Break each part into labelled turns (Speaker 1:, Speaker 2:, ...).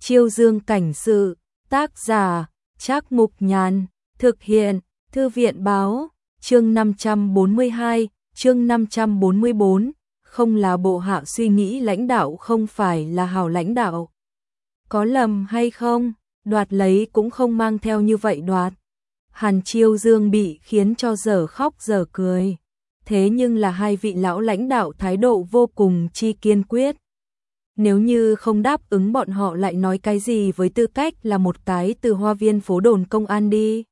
Speaker 1: Chiêu Dương cảnh sự, tác giả, Trác Mục Nhàn, thực hiện, Thư viện báo, chương 542, chương 544, không là bộ hạ suy nghĩ lãnh đạo không phải là hảo lãnh đạo. Có lầm hay không, đoạt lấy cũng không mang theo như vậy đoạt. Hàn Chiêu Dương bị khiến cho dở khóc dở cười. Thế nhưng là hai vị lão lãnh đạo thái độ vô cùng chi kiên quyết. Nếu như không đáp ứng bọn họ lại nói cái gì với tư cách là một cái từ hoa viên phố đồn công an đi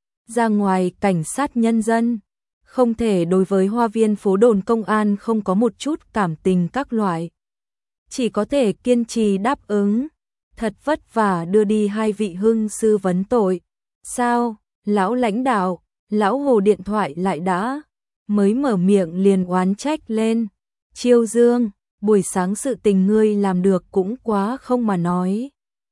Speaker 1: ra ngoài cảnh sát nhân dân. Không thể đối với hoa viên phố đồn công an không có một chút cảm tình các loại. Chỉ có thể kiên trì đáp ứng. Thật vất vả đưa đi hai vị hưng sư vấn tội. Sao, lão lãnh đạo, lão Hồ điện thoại lại đã. Mới mở miệng liền oán trách lên. Chiêu Dương, buổi sáng sự tình ngươi làm được cũng quá không mà nói.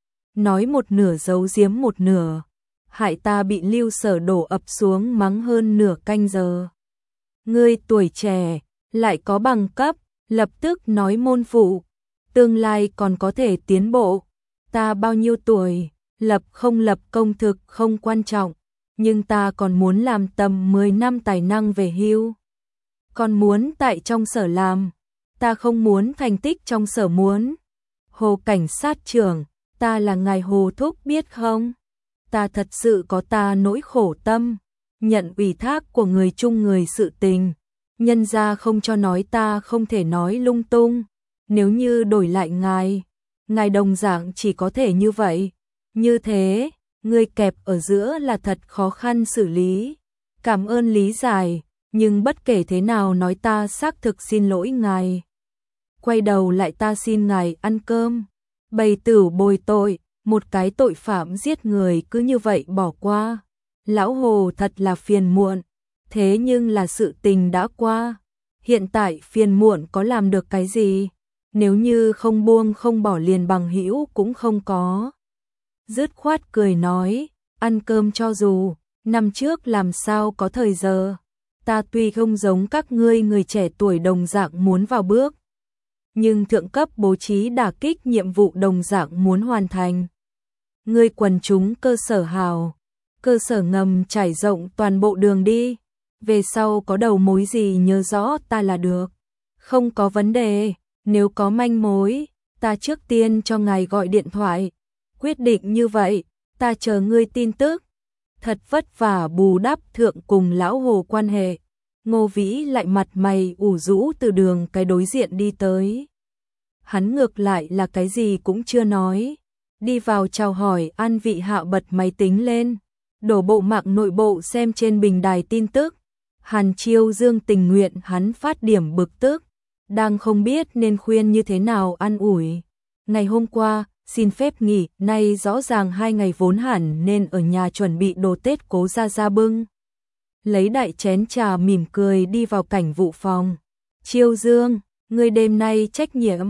Speaker 1: Nói một nửa giấu giếm một nửa. Hại ta bị Lưu Sở đổ ập xuống mắng hơn nửa canh giờ. Ngươi tuổi trẻ, lại có bằng cấp, lập tức nói môn phụ. Tương lai còn có thể tiến bộ. Ta bao nhiêu tuổi, lập không lập công thực không quan trọng. Nhưng ta còn muốn làm tầm 10 năm tài năng về hưu. Còn muốn tại trong sở làm. Ta không muốn thành tích trong sở muốn. Hồ cảnh sát trưởng, ta là ngài Hồ thúc biết không? Ta thật sự có ta nỗi khổ tâm. Nhận ủy thác của người chung người sự tình. Nhân ra không cho nói ta không thể nói lung tung. Nếu như đổi lại ngài đồng dạng chỉ có thể như vậy. Như thế, người kẹp ở giữa là thật khó khăn xử lý. Cảm ơn lý giải, nhưng bất kể thế nào nói ta xác thực xin lỗi ngài. Quay đầu lại ta xin ngài ăn cơm. Bày tửu bồi tội, một cái tội phạm giết người cứ như vậy bỏ qua. Lão Hồ thật là phiền muộn, thế nhưng là sự tình đã qua. Hiện tại phiền muộn có làm được cái gì? Nếu như không buông không bỏ liền bằng hữu cũng không có. Dứt khoát cười nói, ăn cơm cho dù, năm trước làm sao có thời giờ. Ta tuy không giống các ngươi người trẻ tuổi đồng dạng muốn vào bước. Nhưng thượng cấp bố trí đả kích nhiệm vụ đồng dạng muốn hoàn thành. Ngươi quần chúng cơ sở hào, cơ sở ngầm trải rộng toàn bộ đường đi. Về sau có đầu mối gì nhớ rõ ta là được. Không có vấn đề, nếu có manh mối, ta trước tiên cho ngài gọi điện thoại. Quyết định như vậy, ta chờ ngươi tin tức. Thật vất vả bù đắp thượng cùng lão Hồ quan hệ. Ngô Vĩ lại mặt mày ủ rũ từ đường cái đối diện đi tới. Hắn ngược lại là cái gì cũng chưa nói. Đi vào chào hỏi an vị hạ bật máy tính lên. Đổ bộ mạng nội bộ xem trên bình đài tin tức. Hàn Chiêu Dương tình nguyện hắn phát điểm bực tức. Đang không biết nên khuyên như thế nào an ủi. Ngày hôm qua, xin phép nghỉ, nay rõ ràng 2 ngày vốn hẳn nên ở nhà chuẩn bị đồ Tết Cố Gia bưng. Lấy đại chén trà mỉm cười đi vào cảnh vụ phòng. Chiêu Dương, ngươi đêm nay trách nhiệm.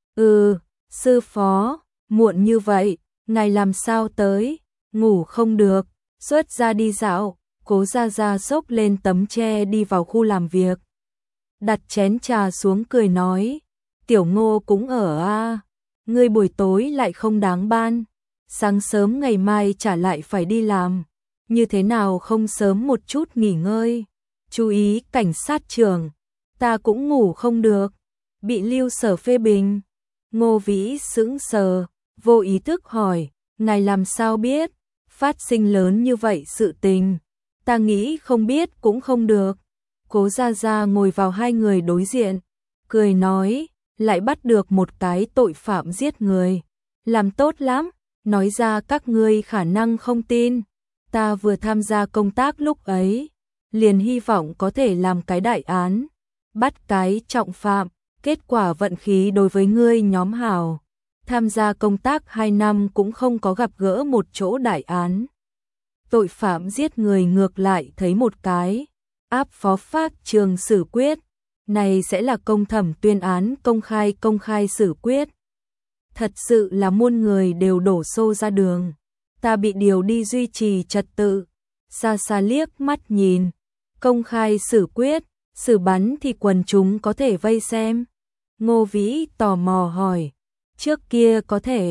Speaker 1: Sư phó, muộn như vậy, ngài làm sao tới, ngủ không được, xuất ra đi dạo. Cố Gia xốc lên tấm tre đi vào khu làm việc. Đặt chén trà xuống cười nói, Tiểu Ngô cũng ở a, ngươi buổi tối lại không đáng ban, sáng sớm ngày mai trả lại phải đi làm, như thế nào không sớm một chút nghỉ ngơi. Chú ý cảnh sát trưởng, ta cũng ngủ không được, bị Lưu Sở phê bình. Ngô Vĩ sững sờ, vô ý thức hỏi, ngài làm sao biết, phát sinh lớn như vậy sự tình. Ta nghĩ không biết cũng không được. Cố Gia ngồi vào hai người đối diện, cười nói, lại bắt được một cái tội phạm giết người. Làm tốt lắm, nói ra các ngươi khả năng không tin. Ta vừa tham gia công tác lúc ấy, liền hy vọng có thể làm cái đại án, bắt cái trọng phạm, kết quả vận khí đối với ngươi nhóm hảo. Tham gia công tác 2 năm cũng không có gặp gỡ một chỗ đại án. Tội phạm giết người ngược lại thấy một cái, áp phó pháp trường xử quyết, này sẽ là công thẩm tuyên án công khai xử quyết. Thật sự là muôn người đều đổ xô ra đường, ta bị điều đi duy trì trật tự. Xa xa liếc mắt nhìn, công khai xử quyết, xử bắn thì quần chúng có thể vây xem. Ngô Vĩ tò mò hỏi, trước kia có thể,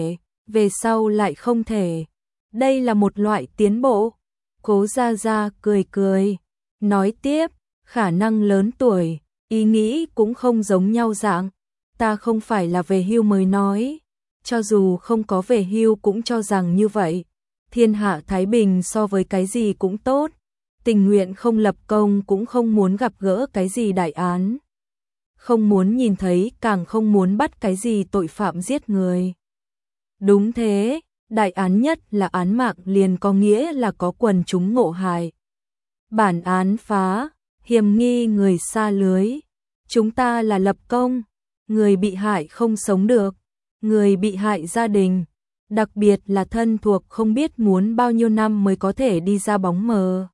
Speaker 1: về sau lại không thể. Đây là một loại tiến bộ. Cố Gia Gia cười cười, nói tiếp, khả năng lớn tuổi, ý nghĩ cũng không giống nhau dạng. Ta không phải là về hưu mới nói, cho dù không có về hưu cũng cho rằng như vậy. Thiên hạ thái bình so với cái gì cũng tốt, tình nguyện không lập công cũng không muốn gặp gỡ cái gì đại án. Không muốn nhìn thấy càng không muốn bắt cái gì tội phạm giết người. Đúng thế, đại án nhất là án mạng liền có nghĩa là có quần chúng ngộ hại. Bản án phá, hiểm nghi người sa lưới. Chúng ta là lập công, người bị hại không sống được, người bị hại gia đình, đặc biệt là thân thuộc không biết muốn bao nhiêu năm mới có thể đi ra bóng mờ.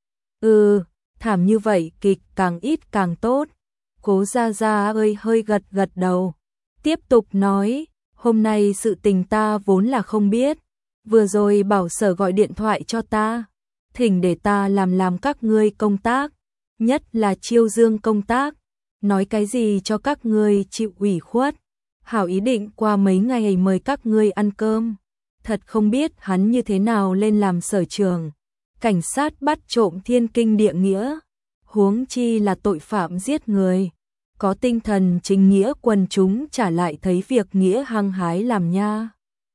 Speaker 1: Thảm như vậy kịch càng ít càng tốt. Cố Gia Gia ơi hơi gật gật đầu, tiếp tục nói, hôm nay sự tình ta vốn là không biết, vừa rồi bảo sở gọi điện thoại cho ta, thỉnh để ta làm các ngươi công tác, nhất là chiêu dương công tác, nói cái gì cho các ngươi chịu ủy khuất, hảo ý định qua mấy ngày mời các ngươi ăn cơm, thật không biết hắn như thế nào lên làm sở trưởng, cảnh sát bắt trộm thiên kinh địa nghĩa, huống chi là tội phạm giết người. Có tinh thần chính nghĩa quần chúng trả lại thấy việc nghĩa hăng hái làm nha.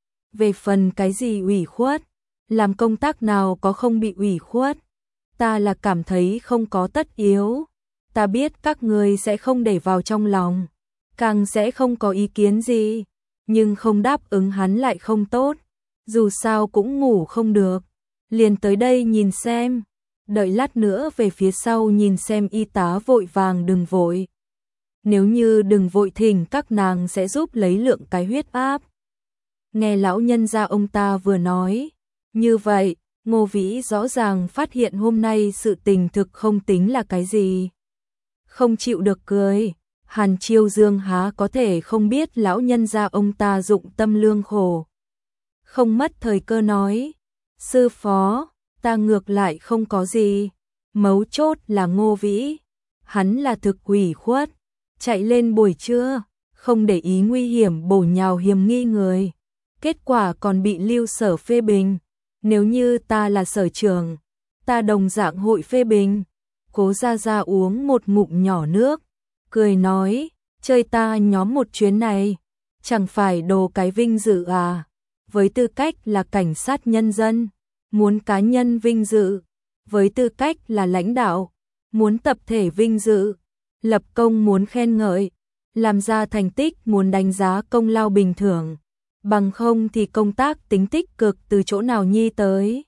Speaker 1: Về phần cái gì ủy khuất, làm công tác nào có không bị ủy khuất, ta là cảm thấy không có tất yếu. Ta biết các người sẽ không để vào trong lòng, càng sẽ không có ý kiến gì, nhưng không đáp ứng hắn lại không tốt, dù sao cũng ngủ không được, liền tới đây nhìn xem, đợi lát nữa về phía sau nhìn xem. Y tá vội vàng đừng vội. Nếu như đừng vội thỉnh các nàng sẽ giúp lấy lượng cái huyết áp. Nghe lão nhân gia ông ta vừa nói, như vậy, Ngô Vĩ rõ ràng phát hiện hôm nay sự tình thực không tính là cái gì. Không chịu được cười, Hàn Chiêu Dương há có thể không biết lão nhân gia ông ta dụng tâm lương khổ. Không mất thời cơ nói, sư phó, ta ngược lại không có gì, mấu chốt là Ngô Vĩ, hắn là thực ủy khuất. Chạy lên buổi trưa, không để ý nguy hiểm bổ nhào hiểm nghi người. Kết quả còn bị Lưu Sở phê bình. Nếu như ta là sở trưởng, ta đồng dạng hội phê bình. Cố Gia Gia uống một ngụm nhỏ nước, cười nói, chơi ta nhóm một chuyến này, chẳng phải đồ cái vinh dự à. Với tư cách là cảnh sát nhân dân, muốn cá nhân vinh dự. Với tư cách là lãnh đạo, muốn tập thể vinh dự. Lập công muốn khen ngợi, làm ra thành tích muốn đánh giá công lao bình thường, bằng không thì công tác tính tích cực từ chỗ nào nhi tới.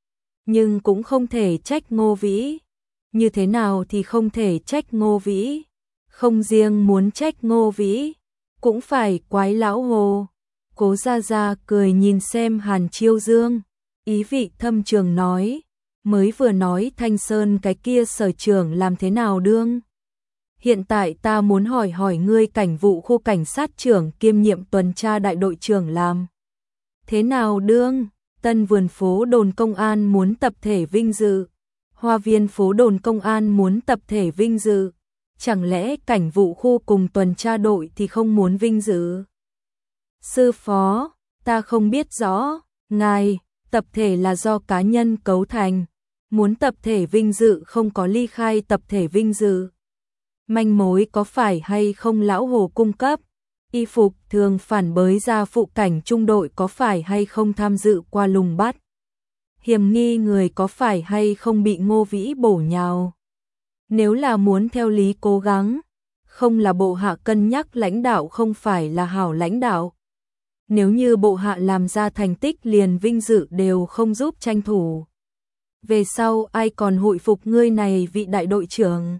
Speaker 1: Nhưng cũng không thể trách Ngô Vĩ, như thế nào thì không thể trách Ngô Vĩ, không riêng muốn trách Ngô Vĩ, cũng phải quái lão Hồ. Cố Gia Gia cười nhìn xem Hàn Chiêu Dương, ý vị thâm trường nói, mới vừa nói Thanh Sơn cái kia sở trưởng làm thế nào đương. Hiện tại ta muốn hỏi ngươi cảnh vụ khu cảnh sát trưởng kiêm nhiệm tuần tra đại đội trưởng làm thế nào đương? Tân vườn phố đồn công an muốn tập thể vinh dự, hoa viên phố đồn công an muốn tập thể vinh dự, chẳng lẽ cảnh vụ khu cùng tuần tra đội thì không muốn vinh dự? Sư phó, ta không biết rõ, ngài, tập thể là do cá nhân cấu thành, muốn tập thể vinh dự không có ly khai tập thể vinh dự. Manh mối có phải hay không lão Hồ cung cấp, y phục thường phản bới ra phụ cảnh trung đội có phải hay không tham dự qua lùng bắt, hiểm nghi người có phải hay không bị Ngô Vĩ bổ nhào. Nếu là muốn theo lý cố gắng, không là bộ hạ cân nhắc lãnh đạo không phải là hảo lãnh đạo. Nếu như bộ hạ làm ra thành tích liền vinh dự đều không giúp tranh thủ, về sau ai còn hội phục ngươi này vị đại đội trưởng?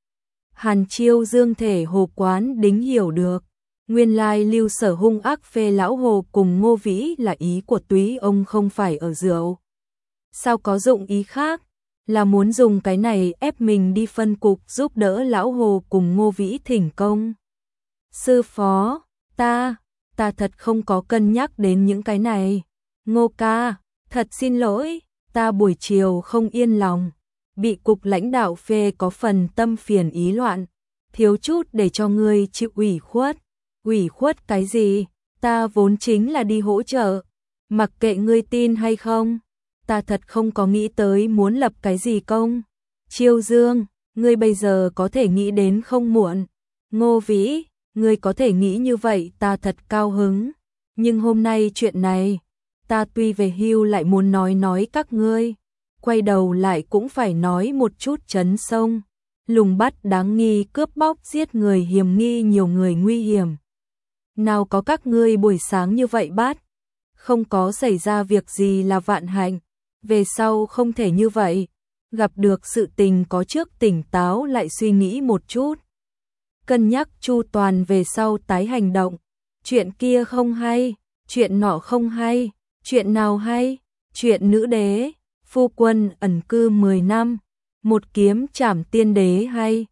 Speaker 1: Hàn Chiêu Dương thể Hồ quán đính hiểu được, nguyên lai Lưu Sở hung ác phê lão Hồ cùng Ngô Vĩ là ý của túy ông không phải ở rượu. Sao có dụng ý khác, là muốn dùng cái này ép mình đi phân cục giúp đỡ lão Hồ cùng Ngô Vĩ thỉnh công. Sư phó, ta thật không có cân nhắc đến những cái này. Ngô ca, thật xin lỗi, ta buổi chiều không yên lòng. Bị cục lãnh đạo phê có phần tâm phiền ý loạn, thiếu chút để cho ngươi chịu ủy khuất. Ủy khuất cái gì? Ta vốn chính là đi hỗ trợ, mặc kệ ngươi tin hay không, ta thật không có nghĩ tới muốn lập cái gì công. Chiêu Dương, ngươi bây giờ có thể nghĩ đến không muộn. Ngô Vĩ, ngươi có thể nghĩ như vậy ta thật cao hứng. Nhưng hôm nay chuyện này, ta tuy về hưu lại muốn nói các ngươi. Quay đầu lại cũng phải nói một chút chấn sông. Lùng bắt đáng nghi cướp bóc giết người hiểm nghi nhiều người nguy hiểm. Nào có các ngươi buổi sáng như vậy bắt. Không có xảy ra việc gì là vạn hạnh. Về sau không thể như vậy. Gặp được sự tình có trước tỉnh táo lại suy nghĩ một chút. Cân nhắc chu toàn về sau tái hành động. Chuyện kia không hay, chuyện nọ không hay, chuyện nào hay, chuyện nữ đế, phu quân ẩn cư 10 năm, một kiếm trảm tiên đế hay.